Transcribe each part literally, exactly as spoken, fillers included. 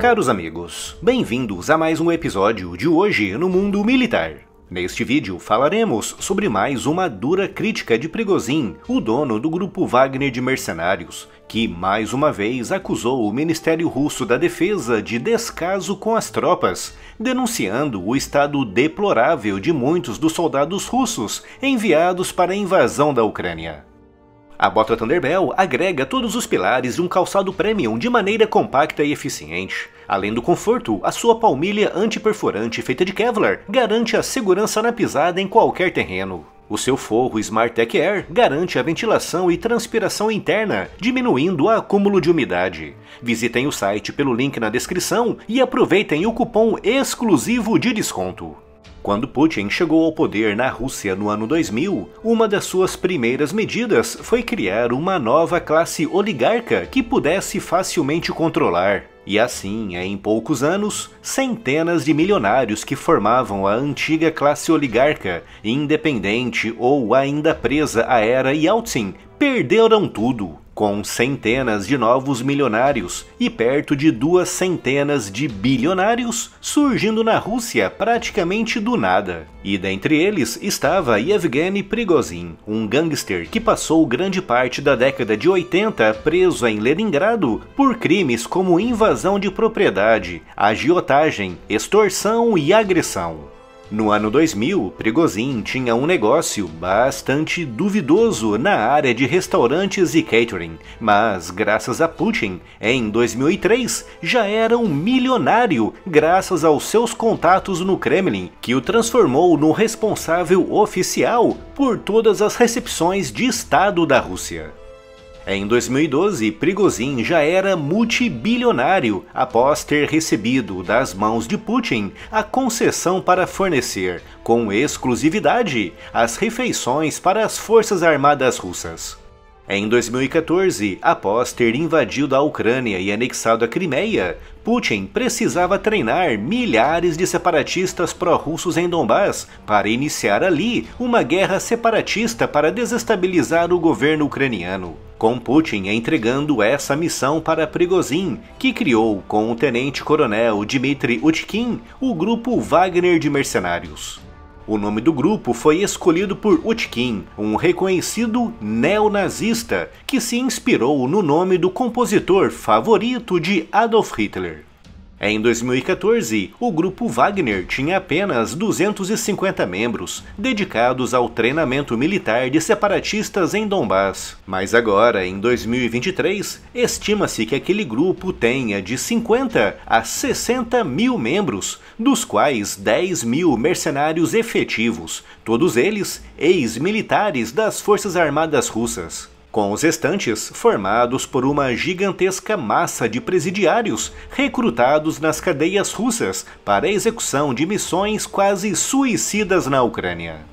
Caros amigos, bem-vindos a mais um episódio de Hoje no Mundo Militar. Neste vídeo falaremos sobre mais uma dura crítica de Prigozhin, o dono do grupo Wagner de mercenários, que mais uma vez acusou o Ministério Russo da Defesa de descaso com as tropas, denunciando o estado deplorável de muitos dos soldados russos enviados para a invasão da Ucrânia. A bota Thunderbell agrega todos os pilares de um calçado premium de maneira compacta e eficiente. Além do conforto, a sua palmilha antiperforante feita de Kevlar garante a segurança na pisada em qualquer terreno. O seu forro SmartTech Air garante a ventilação e transpiração interna, diminuindo o acúmulo de umidade. Visitem o site pelo link na descrição e aproveitem o cupom exclusivo de desconto. Quando Putin chegou ao poder na Rússia no ano dois mil, uma das suas primeiras medidas foi criar uma nova classe oligarca que pudesse facilmente controlar. E assim, em poucos anos, centenas de milionários que formavam a antiga classe oligarca, independente ou ainda presa à era Yeltsin, perderam tudo. Com centenas de novos milionários e perto de duas centenas de bilionários surgindo na Rússia praticamente do nada. E dentre eles estava Yevgeny Prigozhin, um gangster que passou grande parte da década de oitenta preso em Leningrado por crimes como invasão de propriedade, agiotagem, extorsão e agressão. No ano dois mil, Prigozhin tinha um negócio bastante duvidoso na área de restaurantes e catering, mas graças a Putin, em dois mil e três, já era um milionário graças aos seus contatos no Kremlin, que o transformou no responsável oficial por todas as recepções de Estado da Rússia. Em dois mil e doze, Prigozhin já era multibilionário após ter recebido das mãos de Putin a concessão para fornecer, com exclusividade, as refeições para as Forças Armadas Russas. Em dois mil e quatorze, após ter invadido a Ucrânia e anexado a Crimeia, Putin precisava treinar milhares de separatistas pró-russos em Donbass para iniciar ali uma guerra separatista para desestabilizar o governo ucraniano, com Putin entregando essa missão para Prigozhin, que criou com o tenente-coronel Dmitry Utkin o grupo Wagner de mercenários. O nome do grupo foi escolhido por Utkin, um reconhecido neonazista que se inspirou no nome do compositor favorito de Adolf Hitler. Em dois mil e quatorze, o grupo Wagner tinha apenas duzentos e cinquenta membros, dedicados ao treinamento militar de separatistas em Donbass. Mas agora, em dois mil e vinte e três, estima-se que aquele grupo tenha de cinquenta a sessenta mil membros, dos quais dez mil mercenários efetivos, todos eles ex-militares das Forças Armadas Russas, com os restantes formados por uma gigantesca massa de presidiários recrutados nas cadeias russas para a execução de missões quase suicidas na Ucrânia.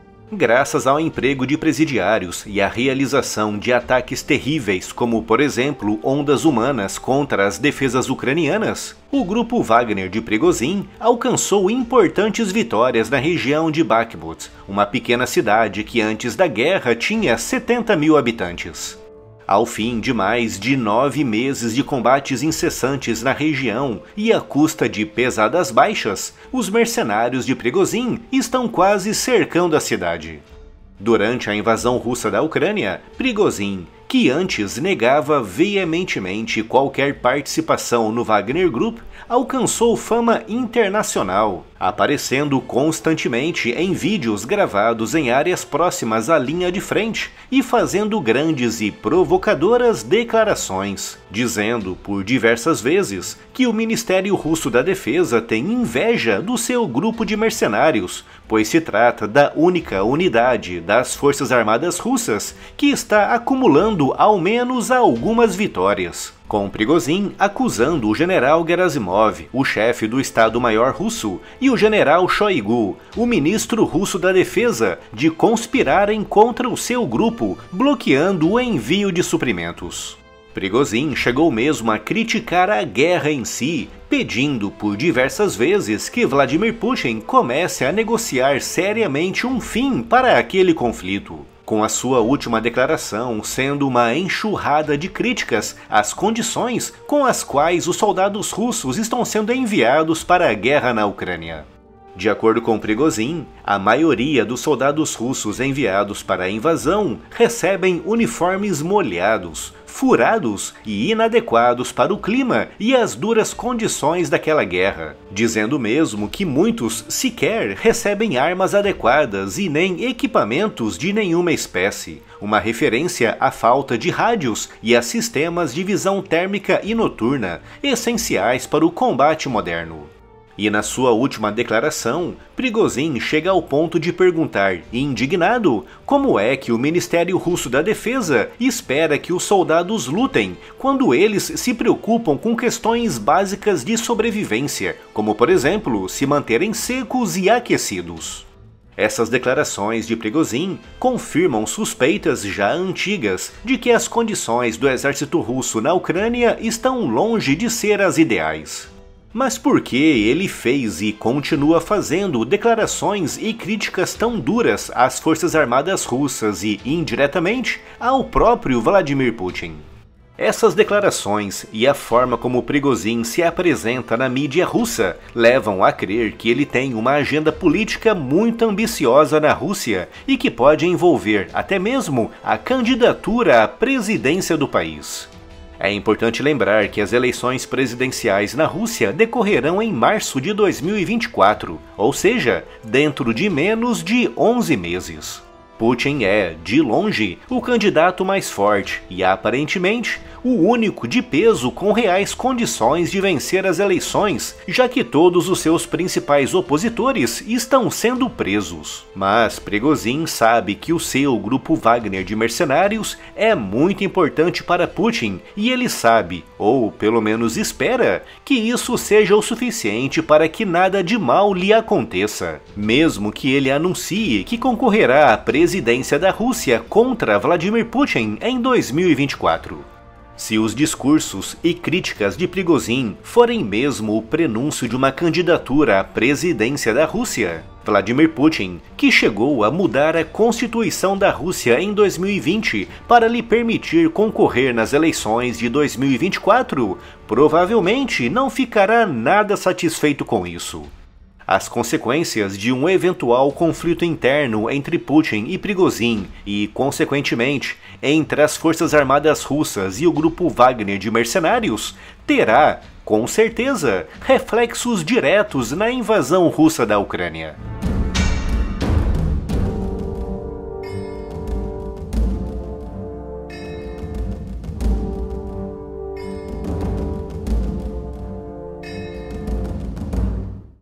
Graças ao emprego de presidiários e à realização de ataques terríveis, como por exemplo ondas humanas contra as defesas ucranianas, o grupo Wagner de Prigozhin alcançou importantes vitórias na região de Bakhmut, uma pequena cidade que antes da guerra tinha setenta mil habitantes. Ao fim de mais de nove meses de combates incessantes na região e à custa de pesadas baixas, os mercenários de Prigozhin estão quase cercando a cidade. Durante a invasão russa da Ucrânia, Prigozhin, que antes negava veementemente qualquer participação no Wagner Group, alcançou fama internacional, aparecendo constantemente em vídeos gravados em áreas próximas à linha de frente e fazendo grandes e provocadoras declarações, dizendo por diversas vezes que o Ministério Russo da Defesa tem inveja do seu grupo de mercenários, pois se trata da única unidade das Forças Armadas Russas que está acumulando ao menos algumas vitórias, com Prigozhin acusando o general Gerasimov, o chefe do Estado-Maior russo, e o general Shoigu, o ministro russo da Defesa, de conspirarem contra o seu grupo, bloqueando o envio de suprimentos. Prigozhin chegou mesmo a criticar a guerra em si, pedindo por diversas vezes que Vladimir Putin comece a negociar seriamente um fim para aquele conflito. com a sua última declaração sendo uma enxurrada de críticas às condições com as quais os soldados russos estão sendo enviados para a guerra na Ucrânia. De acordo com Prigozhin, a maioria dos soldados russos enviados para a invasão recebem uniformes molhados, furados e inadequados para o clima e as duras condições daquela guerra, dizendo mesmo que muitos sequer recebem armas adequadas e nem equipamentos de nenhuma espécie, uma referência à falta de rádios e a sistemas de visão térmica e noturna, essenciais para o combate moderno. E na sua última declaração, Prigozhin chega ao ponto de perguntar, indignado, como é que o Ministério Russo da Defesa espera que os soldados lutem quando eles se preocupam com questões básicas de sobrevivência, como por exemplo, se manterem secos e aquecidos. Essas declarações de Prigozhin confirmam suspeitas já antigas de que as condições do exército russo na Ucrânia estão longe de ser as ideais. Mas por que ele fez e continua fazendo declarações e críticas tão duras às forças armadas russas e, indiretamente, ao próprio Vladimir Putin? Essas declarações e a forma como Prigozhin se apresenta na mídia russa levam a crer que ele tem uma agenda política muito ambiciosa na Rússia e que pode envolver até mesmo a candidatura à presidência do país. É importante lembrar que as eleições presidenciais na Rússia decorrerão em março de dois mil e vinte e quatro, ou seja, dentro de menos de onze meses. Putin é, de longe, o candidato mais forte e, aparentemente, o único de peso com reais condições de vencer as eleições, já que todos os seus principais opositores estão sendo presos. Mas Prigozhin sabe que o seu grupo Wagner de mercenários é muito importante para Putin e ele sabe, ou pelo menos espera, que isso seja o suficiente para que nada de mal lhe aconteça, mesmo que ele anuncie que concorrerá à presidência da Rússia contra Vladimir Putin em dois mil e vinte e quatro. Se os discursos e críticas de Prigozhin forem mesmo o prenúncio de uma candidatura à presidência da Rússia, Vladimir Putin, que chegou a mudar a Constituição da Rússia em dois mil e vinte para lhe permitir concorrer nas eleições de dois mil e vinte e quatro, provavelmente não ficará nada satisfeito com isso. As consequências de um eventual conflito interno entre Putin e Prigozhin e, consequentemente, entre as forças armadas russas e o grupo Wagner de mercenários terá, com certeza, reflexos diretos na invasão russa da Ucrânia.